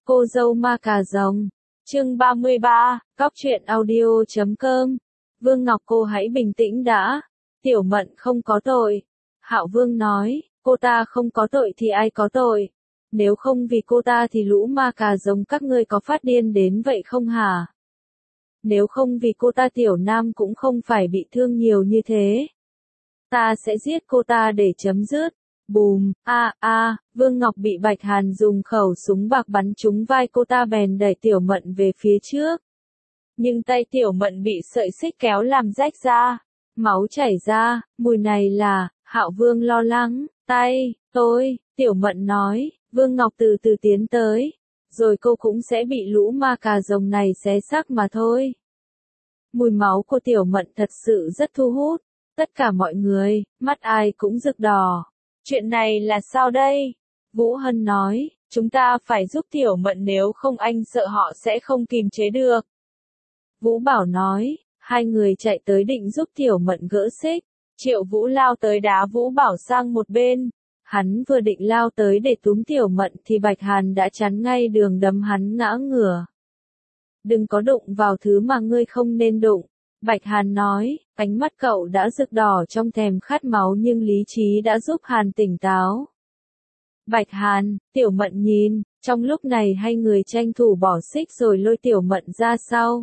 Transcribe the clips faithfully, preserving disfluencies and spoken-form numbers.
Cô dâu ma cà rồng. Chương ba mươi ba, cóc truyện audio chấm com. Vương Ngọc, cô hãy bình tĩnh đã. Tiểu Mận không có tội. Hạo Vương nói, cô ta không có tội thì ai có tội? Nếu không vì cô ta thì lũ ma cà rồng các ngươi có phát điên đến vậy không hả? Nếu không vì cô ta Tiểu Nam cũng không phải bị thương nhiều như thế. Ta sẽ giết cô ta để chấm dứt. Bùm, a a, Vương Ngọc bị Bạch Hàn dùng khẩu súng bạc bắn trúng vai cô ta bèn đẩy Tiểu Mận về phía trước. Nhưng tay Tiểu Mận bị sợi xích kéo làm rách ra, máu chảy ra, mùi này là, Hạo Vương lo lắng, tay, tôi, Tiểu Mận nói, Vương Ngọc từ từ tiến tới, rồi cô cũng sẽ bị lũ ma cà rồng này xé xác mà thôi. Mùi máu của Tiểu Mận thật sự rất thu hút, tất cả mọi người, mắt ai cũng rực đỏ. Chuyện này là sao đây? Vũ Hân nói, chúng ta phải giúp Tiểu Mận nếu không anh sợ họ sẽ không kìm chế được. Vũ Bảo nói, hai người chạy tới định giúp Tiểu Mận gỡ xích. Triệu Vũ lao tới đá Vũ Bảo sang một bên. Hắn vừa định lao tới để túm Tiểu Mận thì Bạch Hàn đã chắn ngay đường đấm hắn ngã ngửa. Đừng có đụng vào thứ mà ngươi không nên đụng. Bạch Hàn nói, ánh mắt cậu đã rực đỏ trong thèm khát máu nhưng lý trí đã giúp Hàn tỉnh táo. Bạch Hàn, Tiểu Mận nhìn, trong lúc này hai người tranh thủ bỏ xích rồi lôi Tiểu Mận ra sau.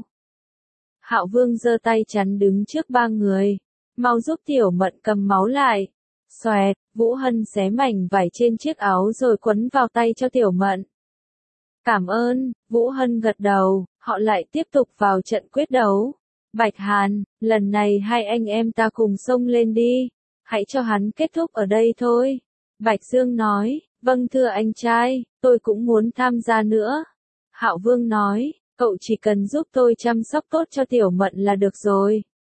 Hạo Vương giơ tay chắn đứng trước ba người, mau giúp Tiểu Mận cầm máu lại. Xoẹt, Vũ Hân xé mảnh vải trên chiếc áo rồi quấn vào tay cho Tiểu Mận. Cảm ơn, Vũ Hân gật đầu, họ lại tiếp tục vào trận quyết đấu. Bạch Hàn, lần này hai anh em ta cùng xông lên đi, hãy cho hắn kết thúc ở đây thôi. Bạch Dương nói, vâng thưa anh trai, tôi cũng muốn tham gia nữa. Hạo Vương nói, cậu chỉ cần giúp tôi chăm sóc tốt cho Tiểu Mận là được rồi.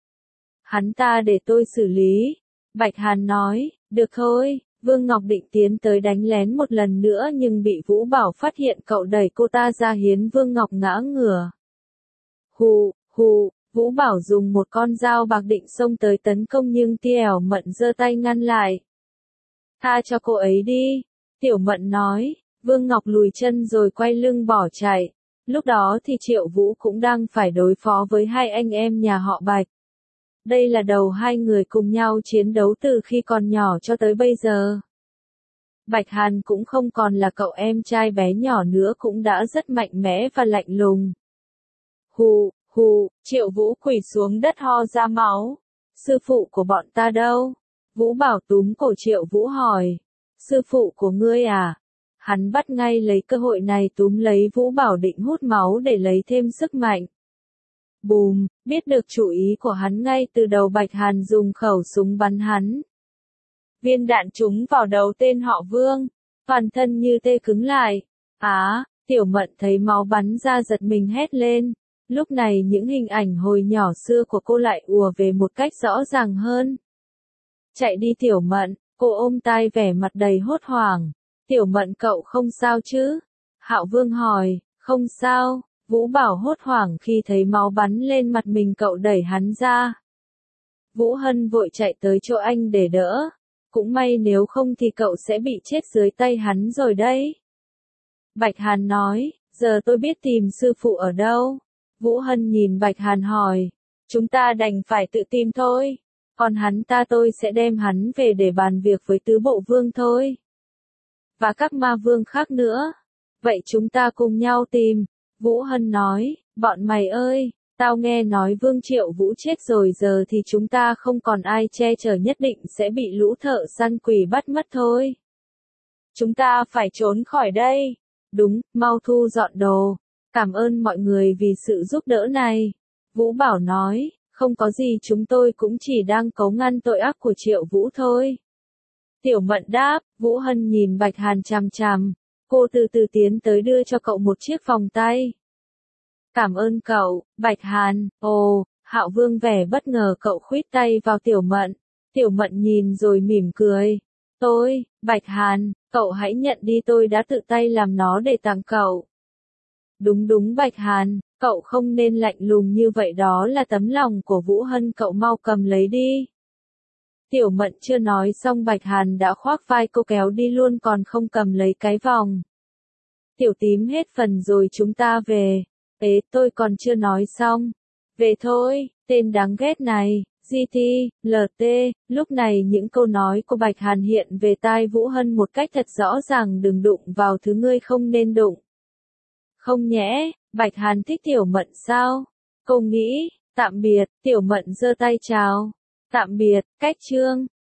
Hắn ta để tôi xử lý. Bạch Hàn nói, được thôi. Vương Ngọc định tiến tới đánh lén một lần nữa nhưng bị Vũ Bảo phát hiện cậu đẩy cô ta ra khiến Vương Ngọc ngã ngửa. Hù, hù. Vũ Bảo dùng một con dao bạc định xông tới tấn công nhưng Tiểu Mận giơ tay ngăn lại. Tha cho cô ấy đi. Tiểu Mận nói. Vương Ngọc lùi chân rồi quay lưng bỏ chạy. Lúc đó thì Triệu Vũ cũng đang phải đối phó với hai anh em nhà họ Bạch. Đây là đầu hai người cùng nhau chiến đấu từ khi còn nhỏ cho tới bây giờ. Bạch Hàn cũng không còn là cậu em trai bé nhỏ nữa, cũng đã rất mạnh mẽ và lạnh lùng. Hù, hù, Triệu Vũ quỳ xuống đất ho ra máu. Sư phụ của bọn ta đâu? Vũ Bảo túm cổ Triệu Vũ hỏi. Sư phụ của ngươi à? Hắn bắt ngay lấy cơ hội này túm lấy Vũ Bảo định hút máu để lấy thêm sức mạnh. Bùm, biết được chủ ý của hắn ngay từ đầu Bạch Hàn dùng khẩu súng bắn hắn. Viên đạn trúng vào đầu tên họ Vương, toàn thân như tê cứng lại. Á, Tiểu Mận thấy máu bắn ra giật mình hét lên. Lúc này những hình ảnh hồi nhỏ xưa của cô lại ùa về một cách rõ ràng hơn. Chạy đi Tiểu Mận, cô ôm tai vẻ mặt đầy hốt hoảng. Tiểu Mận cậu không sao chứ? Hạo Vương hỏi, không sao. Vũ Bảo hốt hoảng khi thấy máu bắn lên mặt mình, cậu đẩy hắn ra. Vũ Hân vội chạy tới chỗ anh để đỡ. Cũng may nếu không thì cậu sẽ bị chết dưới tay hắn rồi đấy. Bạch Hàn nói, giờ tôi biết tìm sư phụ ở đâu. Vũ Hân nhìn Bạch Hàn hỏi, chúng ta đành phải tự tìm thôi. Còn hắn ta tôi sẽ đem hắn về để bàn việc với tứ bộ vương thôi. Và các ma vương khác nữa. Vậy chúng ta cùng nhau tìm. Vũ Hân nói, bọn mày ơi, tao nghe nói Vương Triệu Vũ chết rồi, giờ thì chúng ta không còn ai che chở, nhất định sẽ bị lũ thợ săn quỷ bắt mất thôi. Chúng ta phải trốn khỏi đây. Đúng, mau thu dọn đồ. Cảm ơn mọi người vì sự giúp đỡ này. Vũ Bảo nói, không có gì, chúng tôi cũng chỉ đang cấu ngăn tội ác của Triệu Vũ thôi. Tiểu Mận đáp. Vũ Hân nhìn Bạch Hàn chằm chằm. Cô từ từ tiến tới đưa cho cậu một chiếc vòng tay. Cảm ơn cậu, Bạch Hàn. Ồ, Hạo Vương vẻ bất ngờ cậu khuýt tay vào Tiểu Mận. Tiểu Mận nhìn rồi mỉm cười. Tôi, Bạch Hàn, cậu hãy nhận đi, tôi đã tự tay làm nó để tặng cậu. Đúng đúng Bạch Hàn, cậu không nên lạnh lùng như vậy, đó là tấm lòng của Vũ Hân, cậu mau cầm lấy đi. Tiểu Mận chưa nói xong Bạch Hàn đã khoác vai cô kéo đi luôn, còn không cầm lấy cái vòng. Tiểu tím hết phần rồi chúng ta về. Ế, tôi còn chưa nói xong. Về thôi, tên đáng ghét này. giê tê, lờ tê, lúc này những câu nói của Bạch Hàn hiện về tai Vũ Hân một cách thật rõ ràng, đừng đụng vào thứ ngươi không nên đụng. Không nhẽ, Bạch Hàn thích Tiểu Mận sao? Cô nghĩ, tạm biệt, Tiểu Mận giơ tay chào. Tạm biệt, cách chương.